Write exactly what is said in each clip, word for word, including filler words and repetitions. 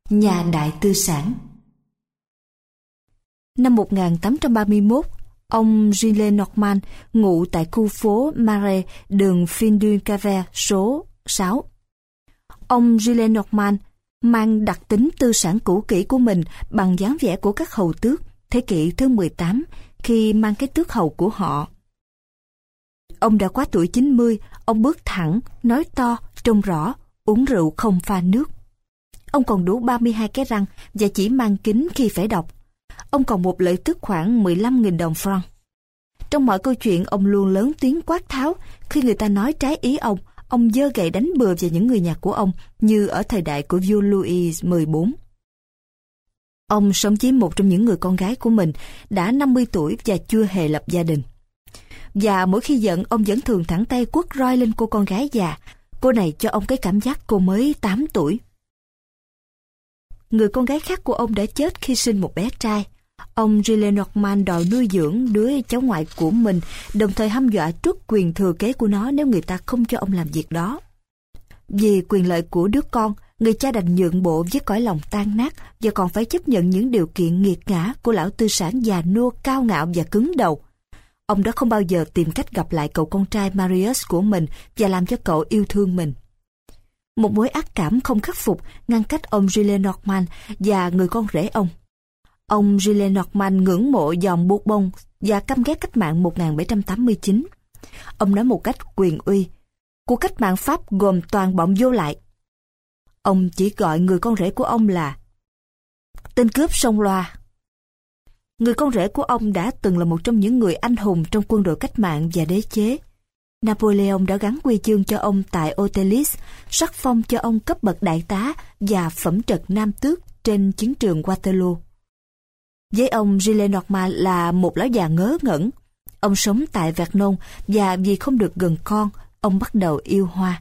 nhà đại tư sản. Năm một nghìn tám trăm ba mươi mốt, ông Gilles Norman ngụ tại khu phố Marais, đường Fin du Calvaire số sáu. Ông Gilles Norman mang đặc tính tư sản cũ kỹ của mình bằng dáng vẻ của các hầu tước thế kỷ thứ mười tám khi mang cái tước hầu của họ. Ông đã quá tuổi chín mươi, ông bước thẳng, nói to, trông rõ, uống rượu không pha nước. Ông còn đủ ba mươi hai cái răng và chỉ mang kính khi phải đọc. Ông còn một lợi tức khoảng mười lăm nghìn đồng franc. Trong mọi câu chuyện, ông luôn lớn tiếng quát tháo. Khi người ta nói trái ý ông, ông giơ gậy đánh bừa vào những người nhà của ông, như ở thời đại của vua Louis mười bốn. Ông sống với một trong những người con gái của mình, đã năm mươi tuổi và chưa hề lập gia đình. Và mỗi khi giận, ông vẫn thường thẳng tay quất roi lên cô con gái già. Cô này cho ông cái cảm giác cô mới tám tuổi. Người con gái khác của ông đã chết khi sinh một bé trai. Ông Gilles Norman đòi nuôi dưỡng đứa cháu ngoại của mình, đồng thời hăm dọa truất quyền thừa kế của nó nếu người ta không cho ông làm việc đó. Vì quyền lợi của đứa con, người cha đành nhượng bộ với cõi lòng tan nát và còn phải chấp nhận những điều kiện nghiệt ngã của lão tư sản già nua cao ngạo và cứng đầu. Ông đã không bao giờ tìm cách gặp lại cậu con trai Marius của mình và làm cho cậu yêu thương mình. Một mối ác cảm không khắc phục ngăn cách ông Gilles Norman và người con rể ông. Ông Gilles Norman ngưỡng mộ dòng Bourbon và căm ghét cách mạng một nghìn bảy trăm tám mươi chín. Ông nói một cách quyền uy, cuộc cách mạng Pháp gồm toàn bọn vô lại. Ông chỉ gọi người con rể của ông là tên cướp sông loa. Người con rể của ông đã từng là một trong những người anh hùng trong quân đội cách mạng và đế chế. Napoleon đã gắn huy chương cho ông tại Austerlitz, sắc phong cho ông cấp bậc đại tá và phẩm trật nam tước trên chiến trường Waterloo. Với ông, Gilles Norman là một lão già ngớ ngẩn. Ông sống tại Vernon và vì không được gần con, ông bắt đầu yêu hoa.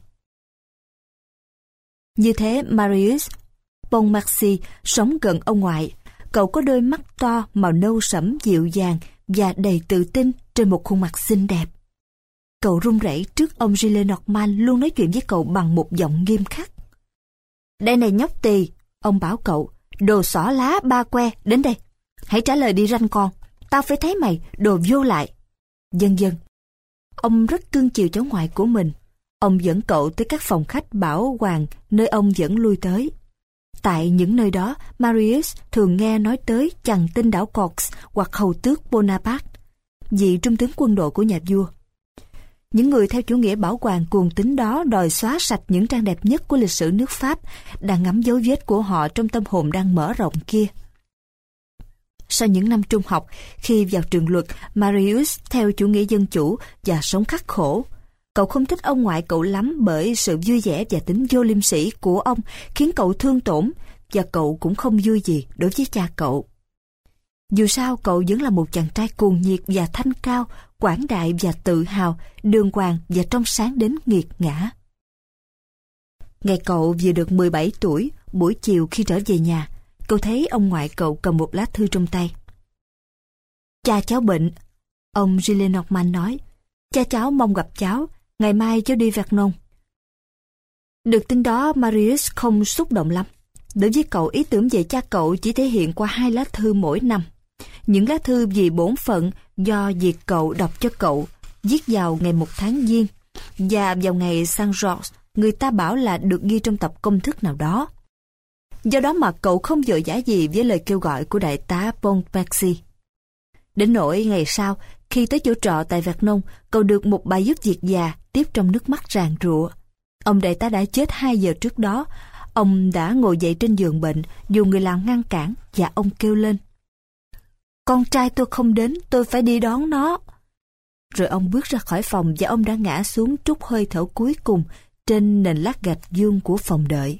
Như thế, Marius Pontmercy sống gần ông ngoại. Cậu có đôi mắt to màu nâu sẫm dịu dàng và đầy tự tin trên một khuôn mặt xinh đẹp. Cậu run rẩy trước ông Gilles Norman luôn nói chuyện với cậu bằng một giọng nghiêm khắc. Đây này nhóc tỳ, ông bảo cậu, đồ xỏ lá ba que, đến đây. Hãy trả lời đi ranh con, tao phải thấy mày, đồ vô lại. Vâng vâng. Ông rất cưng chiều cháu ngoại của mình. Ông dẫn cậu tới các phòng khách bảo hoàng nơi ông vẫn lui tới. Tại những nơi đó, Marius thường nghe nói tới chằng tinh đảo Corse hoặc hầu tước Bonaparte, vị trung tướng quân đội của nhà vua. Những người theo chủ nghĩa bảo hoàng cuồng tín đó đòi xóa sạch những trang đẹp nhất của lịch sử nước Pháp, đang ngắm dấu vết của họ trong tâm hồn đang mở rộng kia. Sau những năm trung học, khi vào trường luật, Marius theo chủ nghĩa dân chủ và sống khắc khổ. Cậu không thích ông ngoại cậu lắm bởi sự vui vẻ và tính vô liêm sỉ của ông khiến cậu thương tổn, và cậu cũng không vui gì đối với cha cậu. Dù sao, cậu vẫn là một chàng trai cuồng nhiệt và thanh cao, quảng đại và tự hào, đường hoàng và trong sáng đến nghiệt ngã. Ngày cậu vừa được mười bảy tuổi, buổi chiều khi trở về nhà, cậu thấy ông ngoại cậu cầm một lá thư trong tay. Cha cháu bệnh, ông Gilles Norman nói. Cha cháu mong gặp cháu, ngày mai cháu đi Vernon. Được tin đó, Marius không xúc động lắm. Đối với cậu, ý tưởng về cha cậu chỉ thể hiện qua hai lá thư mỗi năm. Những lá thư vì bổn phận do việc cậu đọc cho cậu, viết vào ngày một tháng Giêng, và vào ngày Saint George, người ta bảo là được ghi trong tập công thức nào đó. Do đó mà cậu không vội vã gì với lời kêu gọi của đại tá Pontmercy. Đến nỗi ngày sau, khi tới chỗ trọ tại Vernon, cậu được một bà giúp việc già tiếp trong nước mắt ràn rụa. Ông đại tá đã chết hai giờ trước đó. Ông đã ngồi dậy trên giường bệnh, dù người làm ngăn cản, và ông kêu lên. Con trai tôi không đến, tôi phải đi đón nó. Rồi ông bước ra khỏi phòng và ông đã ngã xuống trút hơi thở cuối cùng trên nền lát gạch vuông của phòng đợi.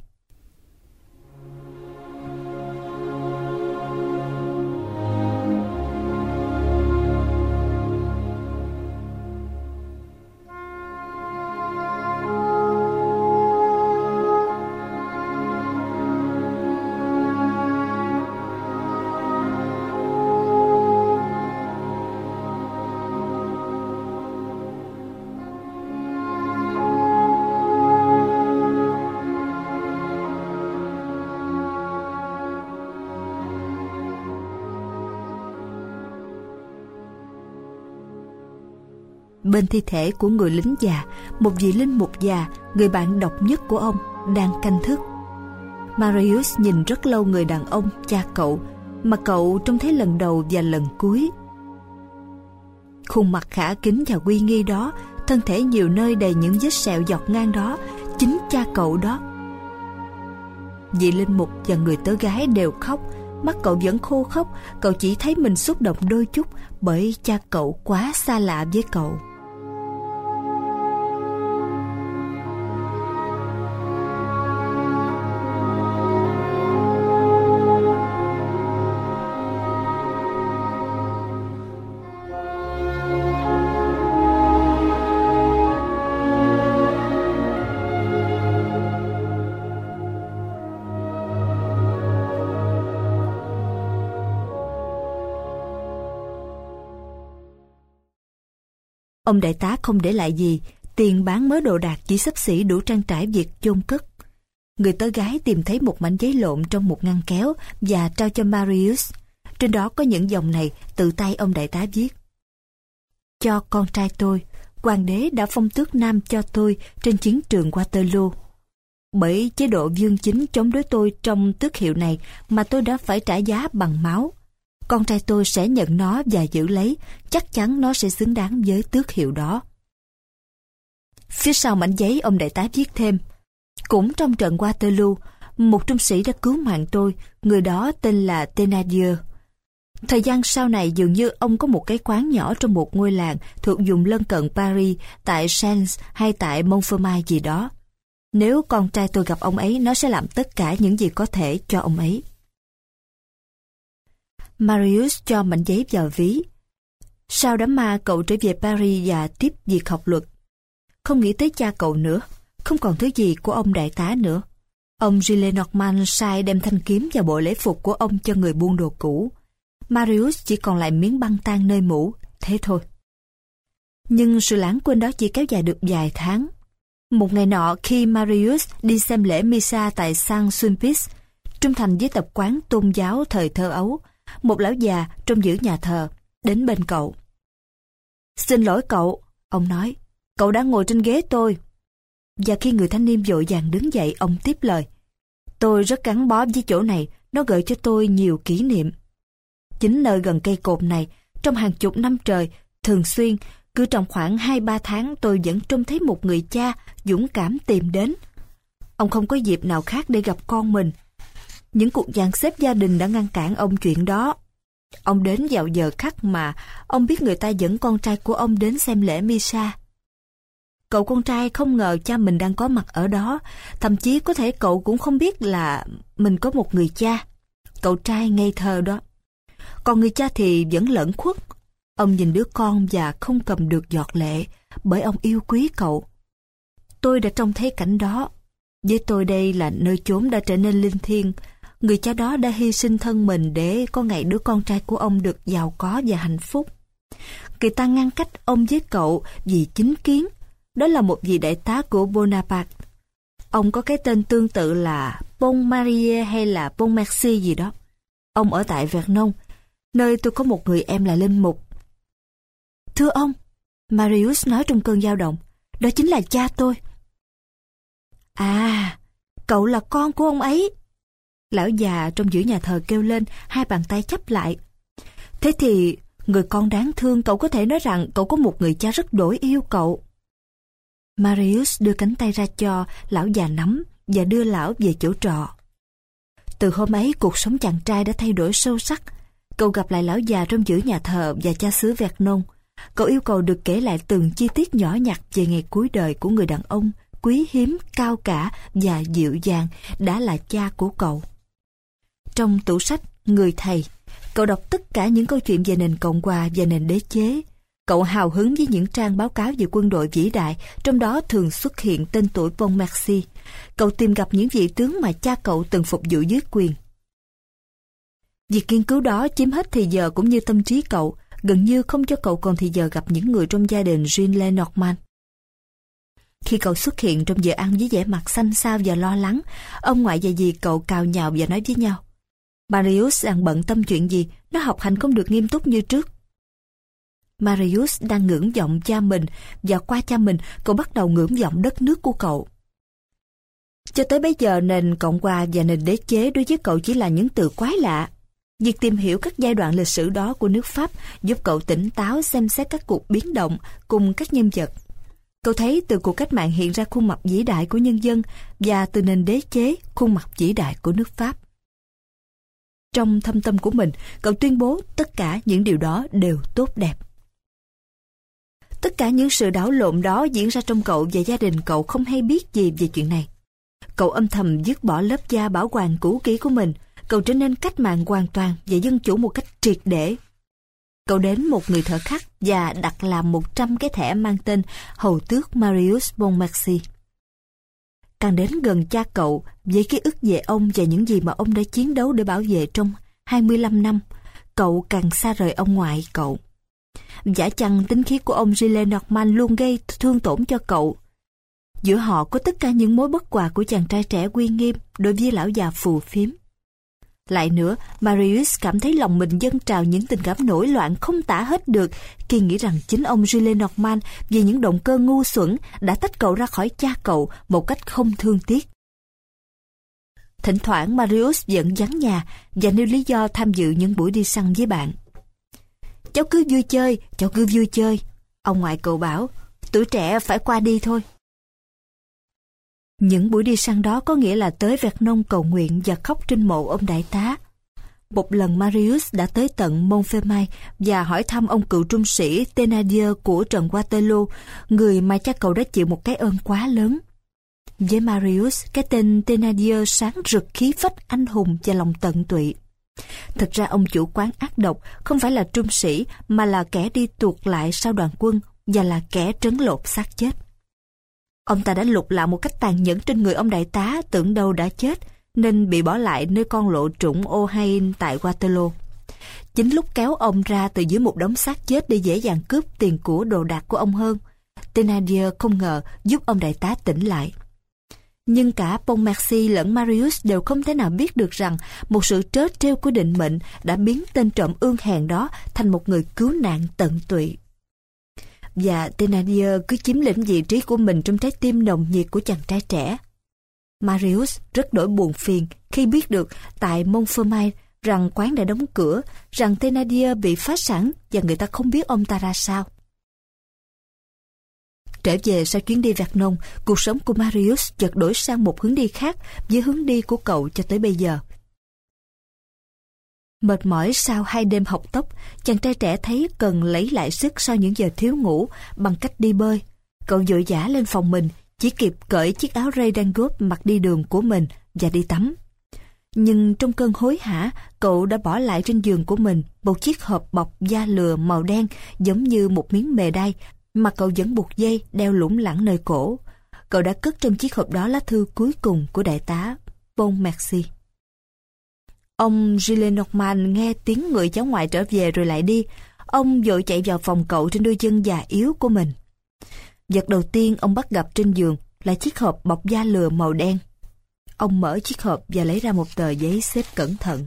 Bên thi thể của người lính già, một vị linh mục già, người bạn độc nhất của ông, đang canh thức. Marius nhìn rất lâu người đàn ông, cha cậu, mà cậu trông thấy lần đầu và lần cuối. Khuôn mặt khả kính và uy nghi đó, thân thể nhiều nơi đầy những vết sẹo dọc ngang đó, chính cha cậu đó. Vị linh mục và người tớ gái đều khóc, mắt cậu vẫn khô khóc. Cậu chỉ thấy mình xúc động đôi chút bởi cha cậu quá xa lạ với cậu. Ông đại tá không để lại gì, tiền bán mớ đồ đạc chỉ xấp xỉ đủ trang trải việc chôn cất. Người tớ gái tìm thấy một mảnh giấy lộn trong một ngăn kéo và trao cho Marius. Trên đó có những dòng này tự tay ông đại tá viết: Cho con trai tôi, hoàng đế đã phong tước nam cho tôi trên chiến trường Waterloo. Bởi chế độ vương chính chống đối tôi trong tước hiệu này mà tôi đã phải trả giá bằng máu. Con trai tôi sẽ nhận nó và giữ lấy, chắc chắn nó sẽ xứng đáng với tước hiệu đó. Phía sau mảnh giấy ông đại tá viết thêm: Cũng trong trận Waterloo, một trung sĩ đã cứu mạng tôi, người đó tên là Thénardier. Thời gian sau này dường như ông có một cái quán nhỏ trong một ngôi làng thuộc vùng lân cận Paris, tại Sens hay tại Montfermeil gì đó. Nếu con trai tôi gặp ông ấy, nó sẽ làm tất cả những gì có thể cho ông ấy. Marius cho mảnh giấy vào ví. Sau đám ma, cậu trở về Paris và tiếp việc học luật. Không nghĩ tới cha cậu nữa, không còn thứ gì của ông đại tá nữa. Ông Gillenormand sai đem thanh kiếm và bộ lễ phục của ông cho người buôn đồ cũ. Marius chỉ còn lại miếng băng tan nơi mũ, thế thôi. Nhưng sự lãng quên đó chỉ kéo dài được vài tháng. Một ngày nọ, khi Marius đi xem lễ Misa tại Saint-Sulpice, trung thành với tập quán tôn giáo thời thơ ấu, một lão già trông giữ nhà thờ đến bên cậu. Xin lỗi cậu, ông nói, cậu đã ngồi trên ghế tôi. Và khi người thanh niên vội vàng đứng dậy, ông tiếp lời: Tôi rất gắn bó với chỗ này, nó gợi cho tôi nhiều kỷ niệm. Chính nơi gần cây cột này, trong hàng chục năm trời, thường xuyên, cứ trong khoảng hai ba tháng tôi vẫn trông thấy một người cha dũng cảm tìm đến. Ông không có dịp nào khác để gặp con mình. Những cuộc dàn xếp gia đình đã ngăn cản ông chuyện đó. Ông đến vào giờ khắc mà ông biết người ta dẫn con trai của ông đến xem lễ Misa. Cậu con trai không ngờ cha mình đang có mặt ở đó, thậm chí có thể cậu cũng không biết là mình có một người cha. Cậu trai ngây thơ đó. Còn người cha thì vẫn lẩn khuất. Ông nhìn đứa con và không cầm được giọt lệ, bởi ông yêu quý cậu. Tôi đã trông thấy cảnh đó. Với tôi đây là nơi chốn đã trở nên linh thiêng. Người cha đó đã hy sinh thân mình để có ngày đứa con trai của ông được giàu có và hạnh phúc. Người ta ngăn cách ông với cậu vì chính kiến. Đó là một vị đại tá của Bonaparte. Ông có cái tên tương tự là Pontmarie hay là Pontmercy gì đó. Ông ở tại Vernon, nơi tôi có một người em là linh mục. Thưa ông, Marius nói trong cơn dao động, đó chính là cha tôi. À, cậu là con của ông ấy. Lão già trong giữa nhà thờ kêu lên, hai bàn tay chắp lại. Thế thì, người con đáng thương, cậu có thể nói rằng cậu có một người cha rất đổi yêu cậu. Marius đưa cánh tay ra cho lão già nắm và đưa lão về chỗ trọ. Từ hôm ấy, cuộc sống chàng trai đã thay đổi sâu sắc. Cậu gặp lại lão già trong giữa nhà thờ và cha xứ Vernon. Cậu yêu cầu được kể lại từng chi tiết nhỏ nhặt về ngày cuối đời của người đàn ông quý hiếm, cao cả và dịu dàng đã là cha của cậu. Trong tủ sách Người Thầy, cậu đọc tất cả những câu chuyện về nền Cộng hòa và nền đế chế. Cậu hào hứng với những trang báo cáo về quân đội vĩ đại, trong đó thường xuất hiện tên tuổi Pontmercy. Cậu tìm gặp những vị tướng mà cha cậu từng phục vụ dưới quyền. Việc nghiên cứu đó chiếm hết thời giờ cũng như tâm trí cậu, gần như không cho cậu còn thời giờ gặp những người trong gia đình Gillenormand. Khi cậu xuất hiện trong giờ ăn với vẻ mặt xanh xao và lo lắng, ông ngoại và dì cậu cào nhào và nói với nhau: Marius đang bận tâm chuyện gì, nó học hành không được nghiêm túc như trước. Marius đang ngưỡng vọng cha mình, và qua cha mình, cậu bắt đầu ngưỡng vọng đất nước của cậu. Cho tới bây giờ, nền Cộng hòa và nền đế chế đối với cậu chỉ là những từ quái lạ. Việc tìm hiểu các giai đoạn lịch sử đó của nước Pháp giúp cậu tỉnh táo xem xét các cuộc biến động cùng các nhân vật. Cậu thấy từ cuộc cách mạng hiện ra khuôn mặt vĩ đại của nhân dân, và từ nền đế chế khuôn mặt vĩ đại của nước Pháp. Trong thâm tâm của mình, cậu tuyên bố tất cả những điều đó đều tốt đẹp. Tất cả những sự đảo lộn đó diễn ra trong cậu và gia đình cậu không hay biết gì về chuyện này. Cậu âm thầm dứt bỏ lớp da bảo hoàng cũ kỹ của mình. Cậu trở nên cách mạng hoàn toàn và dân chủ một cách triệt để. Cậu đến một người thợ khắc và đặt làm một trăm cái thẻ mang tên Hầu tước Marius Pontmercy. Càng đến gần cha cậu, với ký ức về ông và những gì mà ông đã chiến đấu để bảo vệ trong hai mươi lăm năm, cậu càng xa rời ông ngoại cậu. Giả chăng tính khí của ông Gilles Normand luôn gây thương tổn cho cậu. Giữa họ có tất cả những mối bất hòa của chàng trai trẻ uy nghiêm đối với lão già phù phiếm. Lại nữa, Marius cảm thấy lòng mình dâng trào những tình cảm nổi loạn không tả hết được khi nghĩ rằng chính ông Gilles Normand vì những động cơ ngu xuẩn đã tách cậu ra khỏi cha cậu một cách không thương tiếc. Thỉnh thoảng Marius vẫn vắng nhà và nêu lý do tham dự những buổi đi săn với bạn. Cháu cứ vui chơi, cháu cứ vui chơi. Ông ngoại cậu bảo, tuổi trẻ phải qua đi thôi. Những buổi đi săn đó có nghĩa là tới Vernon cầu nguyện và khóc trên mộ ông đại tá. Một lần Marius đã tới tận Montfermeil và hỏi thăm ông cựu trung sĩ Thénardier của trận Waterloo, người mà cha cậu đã chịu một cái ơn quá lớn. Với Marius, cái tên Thénardier sáng rực khí phách anh hùng và lòng tận tụy. Thực ra ông chủ quán ác độc không phải là trung sĩ mà là kẻ đi tuột lại sau đoàn quân và là kẻ trấn lột xác chết. Ông ta đã lục lạo một cách tàn nhẫn trên người ông đại tá tưởng đâu đã chết, nên bị bỏ lại nơi con lộ trũng Ohain tại Waterloo. Chính lúc kéo ông ra từ dưới một đống xác chết để dễ dàng cướp tiền của đồ đạc của ông hơn, Thénardier không ngờ giúp ông đại tá tỉnh lại. Nhưng cả Pontmercy lẫn Marius đều không thể nào biết được rằng một sự trớ trêu của định mệnh đã biến tên trộm ương hèn đó thành một người cứu nạn tận tụy. Và Thénardier cứ chiếm lĩnh vị trí của mình trong trái tim nồng nhiệt của chàng trai trẻ. Marius rất đổi buồn phiền khi biết được tại Montfermeil rằng quán đã đóng cửa, rằng Thénardier bị phá sản và người ta không biết ông ta ra sao. Trở về sau chuyến đi Vernon, cuộc sống của Marius chợt đổi sang một hướng đi khác với hướng đi của cậu cho tới bây giờ. Mệt mỏi sau hai đêm học tóc, chàng trai trẻ thấy cần lấy lại sức sau những giờ thiếu ngủ bằng cách đi bơi. Cậu vội vã lên phòng mình, chỉ kịp cởi chiếc áo ray đang góp mặc đi đường của mình và đi tắm. Nhưng trong cơn hối hả, cậu đã bỏ lại trên giường của mình một chiếc hộp bọc da lừa màu đen giống như một miếng mề đay mà cậu vẫn buộc dây đeo lủng lẳng nơi cổ. Cậu đã cất trong chiếc hộp đó lá thư cuối cùng của đại tá Pontmercy. Ông Gilles Normand nghe tiếng người cháu ngoại trở về rồi lại đi. Ông vội chạy vào phòng cậu trên đôi chân già yếu của mình. Vật đầu tiên ông bắt gặp trên giường là chiếc hộp bọc da lừa màu đen. Ông mở chiếc hộp và lấy ra một tờ giấy xếp cẩn thận.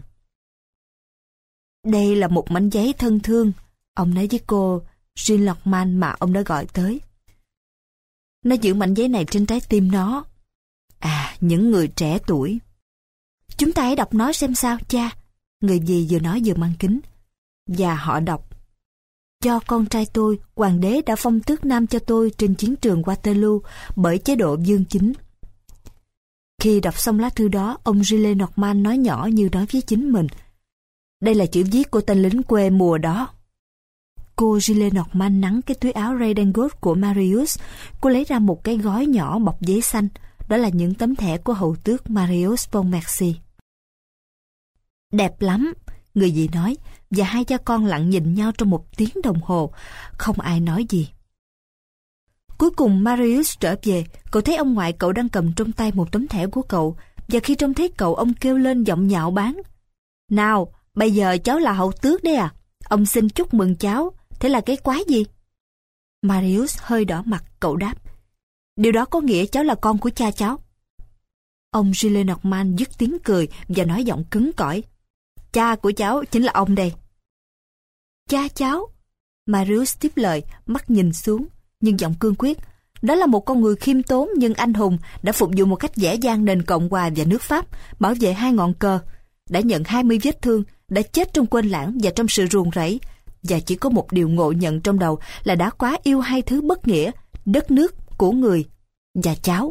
Đây là một mảnh giấy thân thương, ông nói với cô Gilles Normand mà ông đã gọi tới. Nó giữ mảnh giấy này trên trái tim nó. À, những người trẻ tuổi. Chúng ta hãy đọc nó xem sao, cha. Người dì vừa nói vừa mang kính. Và họ đọc. Cho con trai tôi, hoàng đế đã phong tước nam cho tôi trên chiến trường Waterloo bởi chế độ dương chính. Khi đọc xong lá thư đó, ông Gilles Normand nói nhỏ như nói với chính mình. Đây là chữ viết của tên lính quê mùa đó. Cô Gilles Normand nắn cái túi áo redingot của Marius. Cô lấy ra một cái gói nhỏ bọc giấy xanh. Đó là những tấm thẻ của hầu tước Marius Pontmercy. Đẹp lắm, người dì nói, và hai cha con lặng nhìn nhau trong một tiếng đồng hồ, không ai nói gì. Cuối cùng Marius trở về, cậu thấy ông ngoại cậu đang cầm trong tay một tấm thẻ của cậu, và khi trông thấy cậu, ông kêu lên giọng nhạo báng. Nào, bây giờ cháu là hầu tước đấy à? Ông xin chúc mừng cháu, thế là cái quái gì? Marius hơi đỏ mặt, cậu đáp. Điều đó có nghĩa cháu là con của cha cháu. Ông Gilles Normand dứt tiếng cười và nói giọng cứng cỏi. Cha của cháu chính là ông đây. Cha cháu? Marius tiếp lời, mắt nhìn xuống, nhưng giọng cương quyết. Đó là một con người khiêm tốn nhưng anh hùng, đã phục vụ một cách dễ dàng nền Cộng hòa và nước Pháp, bảo vệ hai ngọn cờ, đã nhận hai mươi vết thương, đã chết trong quên lãng và trong sự ruồng rẫy, và chỉ có một điều ngộ nhận trong đầu là đã quá yêu hai thứ bất nghĩa, đất nước, của người và cháu.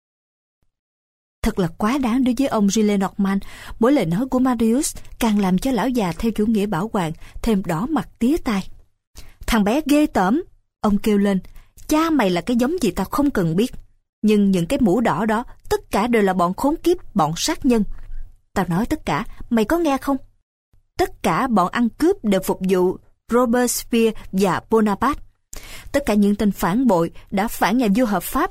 Thật là quá đáng đối với ông Gillenormand. Mỗi lời nói của Marius càng làm cho lão già theo chủ nghĩa bảo hoàng thêm đỏ mặt tía tai. Thằng bé ghê tởm, ông kêu lên. Cha mày là cái giống gì tao không cần biết, nhưng những cái mũ đỏ đó tất cả đều là bọn khốn kiếp, bọn sát nhân. Tao nói tất cả, mày có nghe không? Tất cả bọn ăn cướp đều phục vụ Robespierre và Bonaparte. Tất cả những tên phản bội đã phản nhà vua hợp pháp.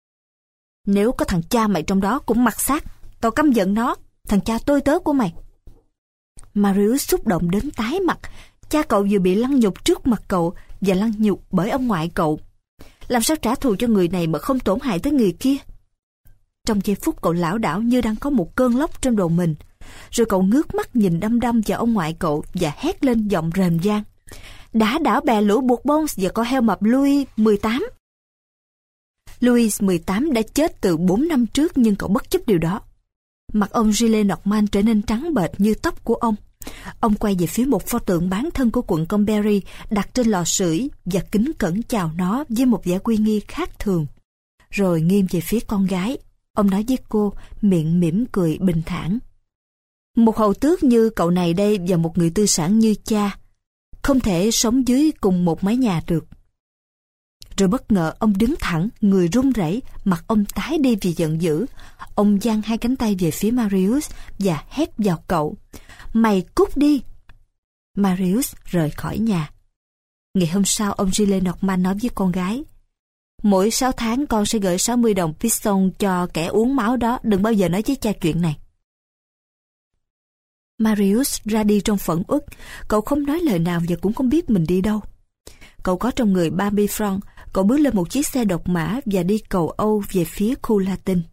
Nếu có thằng cha mày trong đó cũng mặc xác, tao căm giận nó, thằng cha tôi tớ của mày. Marius xúc động đến tái mặt. Cha cậu vừa bị lăng nhục trước mặt cậu và lăng nhục bởi ông ngoại cậu. Làm sao trả thù cho người này mà không tổn hại tới người kia? Trong giây phút cậu lảo đảo như đang có một cơn lốc trong đầu mình. Rồi cậu ngước mắt nhìn đăm đăm vào ông ngoại cậu và hét lên giọng rền vang. Đã đảo bè lũ Bourbon và con heo mập Louis mười tám. Louis mười tám đã chết từ bốn năm trước, nhưng cậu bất chấp điều đó. Mặt ông Gillenormand trở nên trắng bệch như tóc của ông. Ông quay về phía một pho tượng bán thân của quận Comberry đặt trên lò sưởi và kính cẩn chào nó với một vẻ uy nghi khác thường. Rồi nghiêng về phía con gái, ông nói với cô, miệng mỉm cười bình thản. Một hầu tước như cậu này đây và một người tư sản như cha không thể sống dưới cùng một mái nhà được. Rồi bất ngờ ông đứng thẳng, người run rẩy, mặt ông tái đi vì giận dữ. Ông giang hai cánh tay về phía Marius và hét vào cậu. Mày cút đi! Marius rời khỏi nhà. Ngày hôm sau, ông Gillenormand nói với con gái. Mỗi sáu tháng con sẽ gửi sáu mươi đồng piston cho kẻ uống máu đó, đừng bao giờ nói với cha chuyện này. Marius ra đi trong phẫn uất, cậu không nói lời nào và cũng không biết mình đi đâu. Cậu có trong người ba mươi franc, cậu bước lên một chiếc xe độc mã và đi cầu Âu về phía khu Latin.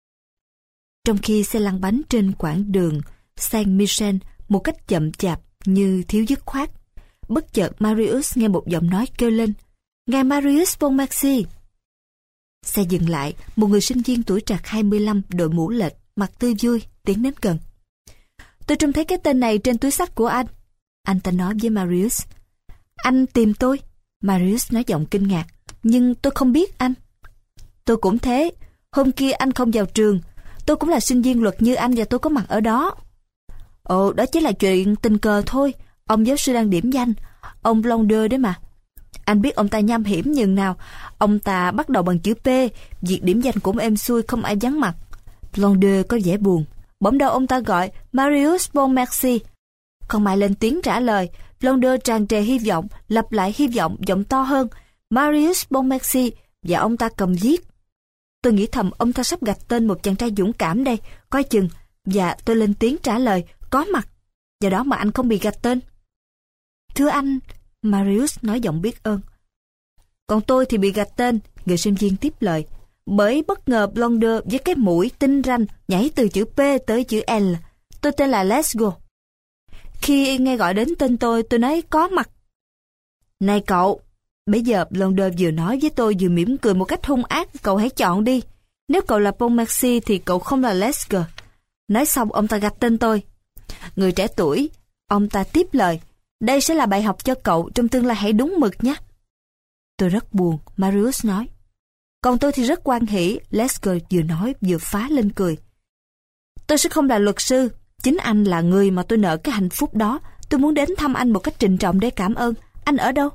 Trong khi xe lăn bánh trên quãng đường Saint-Michel một cách chậm chạp như thiếu dứt khoát, bất chợt Marius nghe một giọng nói kêu lên, Ngài Marius Pontmercy. Xe dừng lại, một người sinh viên tuổi trạc hai mươi lăm, đội mũ lệch, mặt tươi vui, tiến đến gần. Tôi trông thấy cái tên này trên túi xách của anh. Anh ta nói với Marius. Anh tìm tôi. Marius nói giọng kinh ngạc. Nhưng tôi không biết anh. Tôi cũng thế. Hôm kia anh không vào trường. Tôi cũng là sinh viên luật như anh và tôi có mặt ở đó. Ồ, đó chỉ là chuyện tình cờ thôi. Ông giáo sư đang điểm danh. Ông Blondieu đấy mà. Anh biết ông ta nham hiểm nhường nào. Ông ta bắt đầu bằng chữ P. Việc điểm danh cũng êm xuôi, không ai vắng mặt. Blondieu có vẻ buồn. Bỗng đâu ông ta gọi Marius Pontmercy. Không ai lên tiếng trả lời. Blondieu tràn trề hy vọng, lặp lại hy vọng, giọng to hơn. Marius Pontmercy, và ông ta cầm viết. Tôi nghĩ thầm ông ta sắp gạch tên một chàng trai dũng cảm đây, coi chừng. Và tôi lên tiếng trả lời, có mặt. Do đó mà anh không bị gạch tên. Thưa anh, Marius nói giọng biết ơn. Còn tôi thì bị gạch tên, người sinh viên tiếp lời. Bởi bất ngờ Blondieu với cái mũi tinh ranh nhảy từ chữ P tới chữ L. Tôi tên là Lesgo. Khi nghe gọi đến tên tôi, tôi nói có mặt. Này cậu, bây giờ Blondieu vừa nói với tôi vừa mỉm cười một cách hung ác, cậu hãy chọn đi. Nếu cậu là Pontmercy thì cậu không là Lesgo. Nói xong ông ta gạch tên tôi. Người trẻ tuổi, ông ta tiếp lời. Đây sẽ là bài học cho cậu, trong tương lai hãy đúng mực nhé. Tôi rất buồn, Marius nói. Còn tôi thì rất hoan hỉ, Lesgo vừa nói vừa phá lên cười. Tôi sẽ không là luật sư, chính anh là người mà tôi nợ cái hạnh phúc đó. Tôi muốn đến thăm anh một cách trịnh trọng để cảm ơn. Anh ở đâu?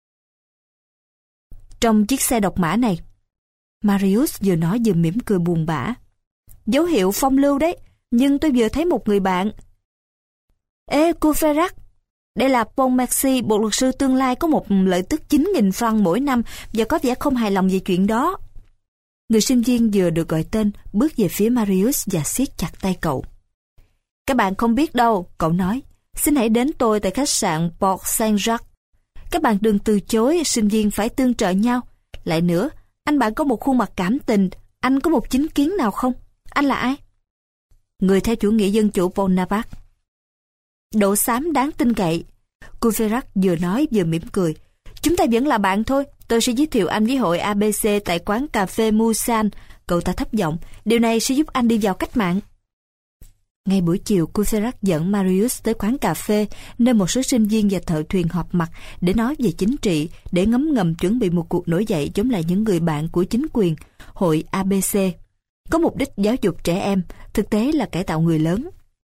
Trong chiếc xe độc mã này. Marius vừa nói vừa mỉm cười buồn bã. Dấu hiệu phong lưu đấy, nhưng tôi vừa thấy một người bạn. Ê, Courfeyrac, đây là Pontmercy, bộ luật sư tương lai có một lợi tức chín nghìn franc mỗi năm và có vẻ không hài lòng về chuyện đó. Người sinh viên vừa được gọi tên bước về phía Marius và siết chặt tay cậu. Các bạn không biết đâu, cậu nói. Xin hãy đến tôi tại khách sạn Port Saint-Jacques. Các bạn đừng từ chối, sinh viên phải tương trợ nhau. Lại nữa, anh bạn có một khuôn mặt cảm tình, anh có một chính kiến nào không? Anh là ai? Người theo chủ nghĩa dân chủ Bonaparte. Độ xám đáng tin cậy. Courfeyrac vừa nói vừa mỉm cười. Chúng ta vẫn là bạn thôi. Tôi sẽ giới thiệu anh với hội a bê xê tại quán cà phê Musan. Cậu ta thấp giọng. Điều này sẽ giúp anh đi vào cách mạng. Ngay buổi chiều, Courfeyrac dẫn Marius tới quán cà phê, nơi một số sinh viên và thợ thuyền họp mặt để nói về chính trị, để ngấm ngầm chuẩn bị một cuộc nổi dậy chống lại những người bạn của chính quyền, hội a bê xê. Có mục đích giáo dục trẻ em, thực tế là cải tạo người lớn.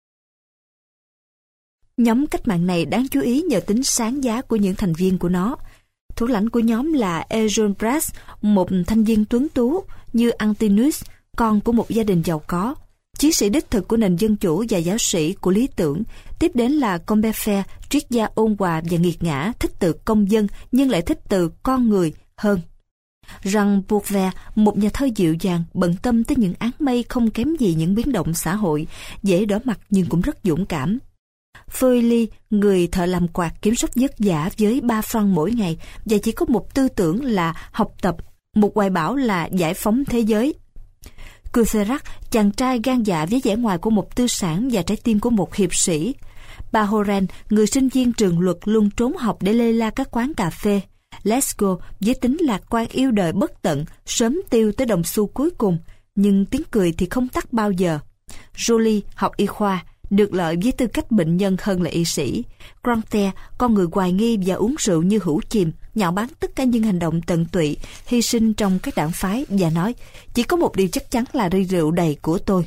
Nhóm cách mạng này đáng chú ý nhờ tính sáng giá của những thành viên của nó. Thủ lãnh của nhóm là Eugène Brass, một thanh viên tuấn tú như Antinous, con của một gia đình giàu có, chiến sĩ đích thực của nền dân chủ và giáo sĩ của lý tưởng. Tiếp đến là Combeferre, triết gia ôn hòa và nghiệt ngã, thích từ công dân nhưng lại thích từ con người hơn. Jean Bourvert, một nhà thơ dịu dàng, bận tâm tới những áng mây không kém gì những biến động xã hội, dễ đỏ mặt nhưng cũng rất dũng cảm. Feuilly, người thợ làm quạt kiếm sống vất vả với ba franc mỗi ngày và chỉ có một tư tưởng là học tập, một hoài bão là giải phóng thế giới. Courfeyrac, chàng trai gan dạ với vẻ ngoài của một tư sản và trái tim của một hiệp sĩ. Bahoren, người sinh viên trường luật luôn trốn học để lê la các quán cà phê. Lescaut, với tính lạc quan yêu đời bất tận, sớm tiêu tới đồng xu cuối cùng, nhưng tiếng cười thì không tắt bao giờ. Joly, học y khoa, được lợi với tư cách bệnh nhân hơn là y sĩ. Grantaire, con người hoài nghi và uống rượu như hữu chìm, nhạo báng tất cả những hành động tận tụy, hy sinh trong các đảng phái và nói, chỉ có một điều chắc chắn là ly rượu đầy của tôi.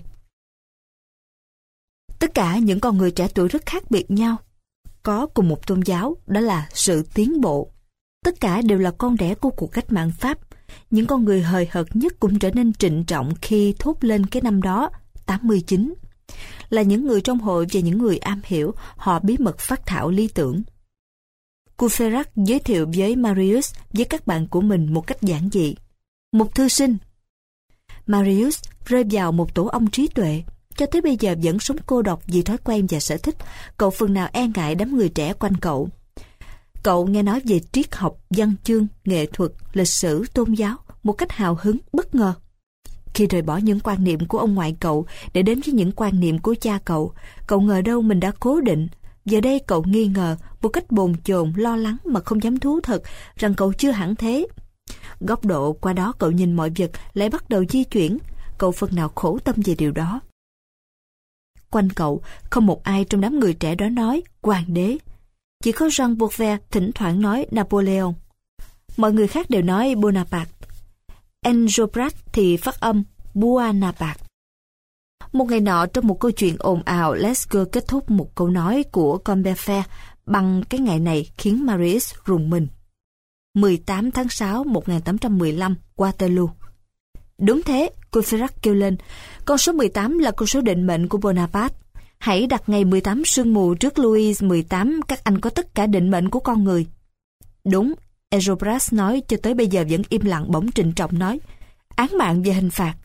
Tất cả những con người trẻ tuổi rất khác biệt nhau, có cùng một tôn giáo, đó là sự tiến bộ. Tất cả đều là con đẻ của cuộc cách mạng Pháp. Những con người hời hợt nhất cũng trở nên trịnh trọng khi thốt lên cái năm đó, tám mươi chín. Là những người trong hội và những người am hiểu, họ bí mật phát thảo lý tưởng. Courfeyrac giới thiệu với Marius với các bạn của mình một cách giản dị. Một thư sinh. Marius rơi vào một tổ ong trí tuệ. Cho tới bây giờ vẫn sống cô độc vì thói quen và sở thích. Cậu phần nào e ngại đám người trẻ quanh cậu. Cậu nghe nói về triết học, văn chương, nghệ thuật, lịch sử, tôn giáo một cách hào hứng, bất ngờ. Khi rời bỏ những quan niệm của ông ngoại cậu để đến với những quan niệm của cha cậu, cậu ngờ đâu mình đã cố định. Giờ đây cậu nghi ngờ, một cách bồn chồn, lo lắng mà không dám thú thật, rằng cậu chưa hẳn thế. Góc độ qua đó cậu nhìn mọi vật lại bắt đầu di chuyển, cậu phần nào khổ tâm về điều đó. Quanh cậu, không một ai trong đám người trẻ đó nói hoàng đế. Chỉ có Jean Bourvert thỉnh thoảng nói Napoleon. Mọi người khác đều nói Bonaparte. Enjolras thì phát âm Buonaparte. Một ngày nọ, trong một câu chuyện ồn ào, Lescaut kết thúc một câu nói của Combeferre bằng cái ngày này khiến Marius rùng mình. mười tám tháng sáu năm một nghìn tám trăm mười lăm, Waterloo. Đúng thế, Courfeyrac kêu lên. Con số mười tám là con số định mệnh của Bonaparte. Hãy đặt ngày mười tám sương mù trước Louis mười tám, các anh có tất cả định mệnh của con người. Đúng, Enjolras nói, cho tới bây giờ vẫn im lặng, bỗng trịnh trọng nói. Án mạng và hình phạt.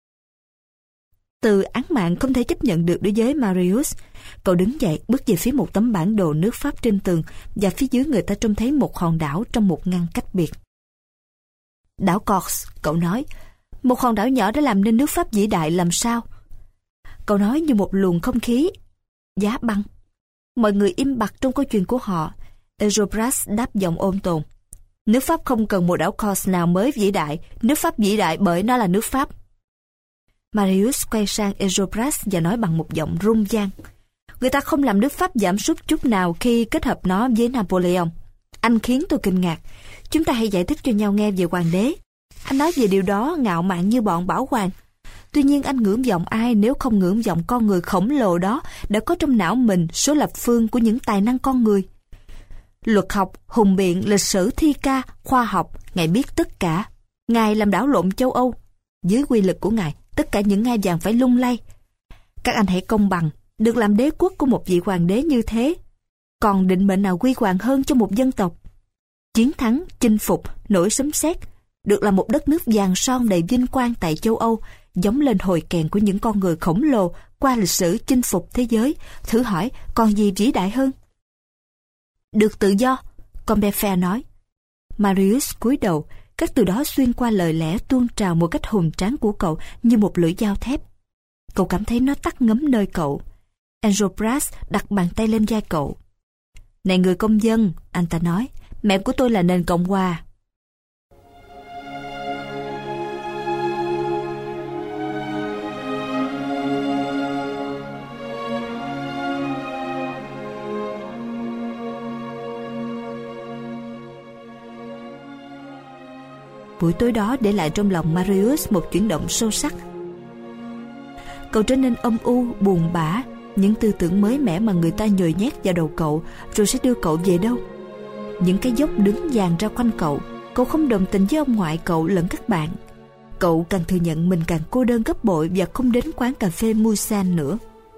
Từ án mạng không thể chấp nhận được đối với Marius. Cậu đứng dậy, bước về phía một tấm bản đồ nước Pháp trên tường, và phía dưới người ta trông thấy một hòn đảo trong một ngăn cách biệt. Đảo Corse, cậu nói. Một hòn đảo nhỏ đã làm nên nước Pháp vĩ đại làm sao? Cậu nói như một luồng không khí. Giá băng. Mọi người im bặt trong câu chuyện của họ. Enjolras đáp giọng ôn tồn. Nước Pháp không cần một đảo Corse nào mới vĩ đại. Nước Pháp vĩ đại bởi nó là nước Pháp. Marius quay sang Enjolras và nói bằng một giọng rung gian. Người ta không làm nước Pháp giảm sút chút nào khi kết hợp nó với Napoleon. Anh khiến tôi kinh ngạc. Chúng ta hãy giải thích cho nhau nghe về hoàng đế. Anh nói về điều đó ngạo mạn như bọn bảo hoàng. Tuy nhiên anh ngưỡng vọng ai nếu không ngưỡng vọng con người khổng lồ đó đã có trong não mình số lập phương của những tài năng con người. Luật học, hùng biện, lịch sử, thi ca, khoa học, Ngài biết tất cả. Ngài làm đảo lộn châu Âu. Dưới quy lực của Ngài, tất cả những ngai vàng phải lung lay. Các anh hãy công bằng, được làm đế quốc của một vị hoàng đế như thế. Còn định mệnh nào quy hoàng hơn cho một dân tộc? Chiến thắng, chinh phục, nổi sấm sét, được là một đất nước vàng son đầy vinh quang tại châu Âu, giống lên hồi kèn của những con người khổng lồ qua lịch sử chinh phục thế giới. Thử hỏi, còn gì vĩ đại hơn? Được tự do, Combeferre nói. Marius cúi đầu, các từ đó xuyên qua lời lẽ tuôn trào một cách hùng tráng của cậu như một lưỡi dao thép. Cậu cảm thấy nó tắc ngấm nơi cậu. Enjolras đặt bàn tay lên vai cậu. Này người công dân, anh ta nói, Mẹ của tôi là nền Cộng hòa. Buổi tối đó để lại trong lòng Marius một chuyển động sâu sắc. Cậu trở nên âm u, buồn bã, những tư tưởng mới mẻ mà người ta nhồi nhét vào đầu cậu rồi sẽ đưa cậu về đâu? Những cái dốc đứng dàn ra quanh cậu. Cậu không đồng tình với ông ngoại cậu lẫn các bạn. Cậu càng thừa nhận mình càng cô đơn gấp bội và không đến quán cà phê Musan nữa.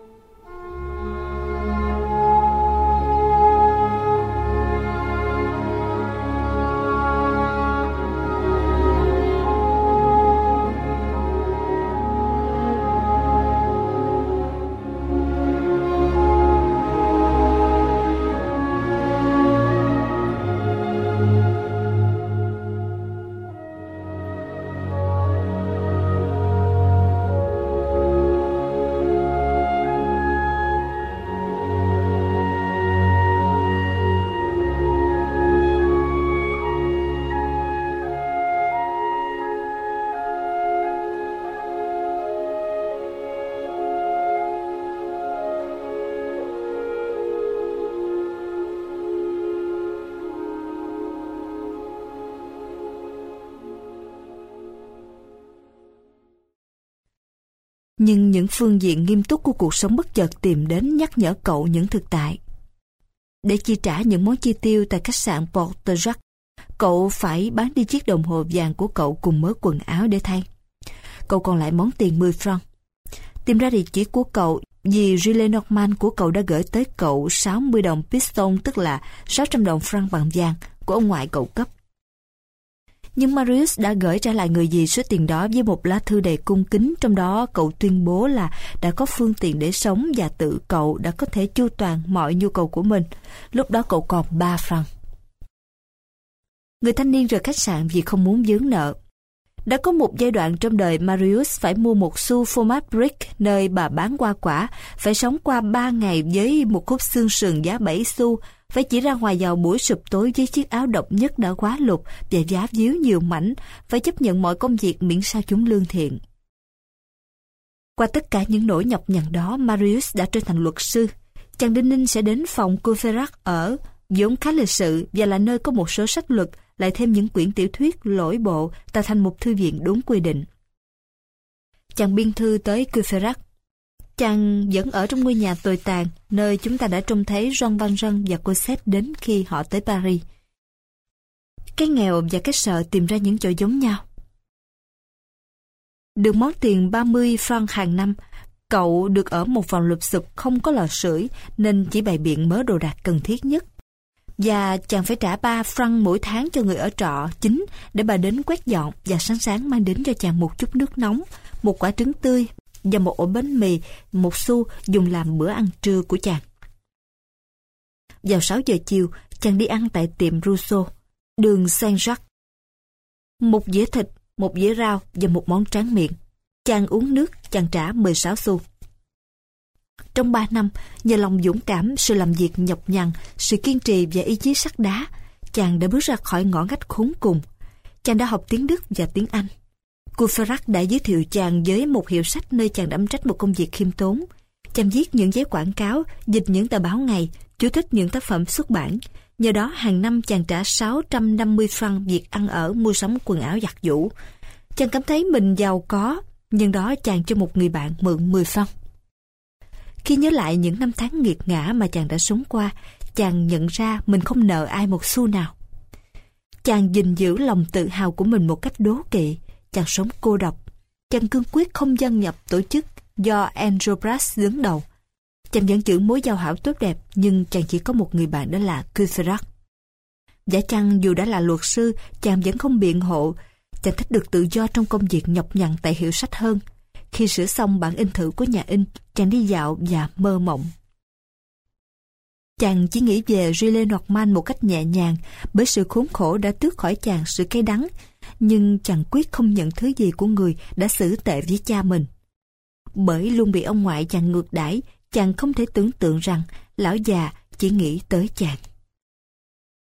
Nhưng những phương diện nghiêm túc của cuộc sống bất chợt tìm đến nhắc nhở cậu những thực tại. Để chi trả những món chi tiêu tại khách sạn Porte Jacques, cậu phải bán đi chiếc đồng hồ vàng của cậu cùng mớ quần áo để thay. Cậu còn lại món tiền mười franc. Tìm ra địa chỉ của cậu, dì Gillenormand của cậu đã gửi tới cậu sáu mươi đồng piston, tức là sáu trăm đồng franc bằng vàng của ông ngoại cậu cấp. Nhưng Marius đã gửi trả lại người dì số tiền đó với một lá thư đầy cung kính, trong đó cậu tuyên bố là đã có phương tiện để sống và tự cậu đã có thể chu toàn mọi nhu cầu của mình. Lúc đó cậu còn ba franc. Người thanh niên rời khách sạn vì không muốn vướng nợ. Đã có một giai đoạn trong đời Marius phải mua một xu fromage brick nơi bà bán hoa quả, phải sống qua ba ngày với một khúc xương sườn giá bảy xu, phải chỉ ra ngoài vào buổi sụp tối với chiếc áo độc nhất đã quá lục và giá víu nhiều mảnh, phải chấp nhận mọi công việc miễn sao chúng lương thiện. Qua tất cả những nỗi nhọc nhằn đó, Marius đã trở thành luật sư. Chàng đinh ninh sẽ đến phòng Courfeyrac ở, vốn khá lịch sự và là nơi có một số sách luật, lại thêm những quyển tiểu thuyết lỗi bộ, tạo thành một thư viện đúng quy định. Chàng biên thư tới Courfeyrac. Chàng vẫn ở trong ngôi nhà tồi tàn, nơi chúng ta đã trông thấy Jean Valjean và Cosette đến khi họ tới Paris. Cái nghèo và cái sợ tìm ra những chỗ giống nhau. Được món tiền ba mươi franc hàng năm, cậu được ở một phòng lụp xụp không có lò sưởi nên chỉ bày biện mớ đồ đạc cần thiết nhất. Và chàng phải trả ba franc mỗi tháng cho người ở trọ chính để bà đến quét dọn và sáng sáng mang đến cho chàng một chút nước nóng, một quả trứng tươi và một ổ bánh mì, một xu dùng làm bữa ăn trưa của chàng. Vào sáu giờ chiều, chàng đi ăn tại tiệm Rousseau, đường Saint-Jacques. Một dĩa thịt, một dĩa rau và một món tráng miệng. Chàng uống nước, chàng trả mười sáu xu. Trong ba năm, nhờ lòng dũng cảm, sự làm việc nhọc nhằn, sự kiên trì và ý chí sắt đá, chàng đã bước ra khỏi ngõ ngách khốn cùng. Chàng đã học tiếng Đức và tiếng Anh. Courfeyrac đã giới thiệu chàng với một hiệu sách nơi chàng đảm trách một công việc khiêm tốn. Chàng viết những giấy quảng cáo, dịch những tờ báo ngày, chú thích những tác phẩm xuất bản. Nhờ đó hàng năm chàng trả sáu trăm năm mươi franc việc ăn ở, mua sắm quần áo giặt giũ. Chàng cảm thấy mình giàu có, nhưng đó chàng cho một người bạn mượn mười franc. Khi nhớ lại những năm tháng nghiệt ngã mà chàng đã sống qua, chàng nhận ra mình không nợ ai một xu nào. Chàng gìn giữ lòng tự hào của mình một cách đố kỵ. Chàng sống cô độc. Chàng cương quyết không gia nhập tổ chức do Enjolras đứng đầu. Chàng vẫn giữ mối giao hảo tốt đẹp, nhưng chàng chỉ có một người bạn, đó là Courfeyrac. Giả chăng dù đã là luật sư, chàng vẫn không biện hộ. Chàng thích được tự do trong công việc nhọc nhằn tại hiệu sách hơn. Khi sửa xong bản in thử của nhà in, chàng đi dạo và mơ mộng. Chàng chỉ nghĩ về Gillenormand một cách nhẹ nhàng, bởi sự khốn khổ đã tước khỏi chàng sự cay đắng, nhưng chàng quyết không nhận thứ gì của người đã xử tệ với cha mình. Bởi luôn bị ông ngoại chàng ngược đãi, chàng không thể tưởng tượng rằng lão già chỉ nghĩ tới chàng.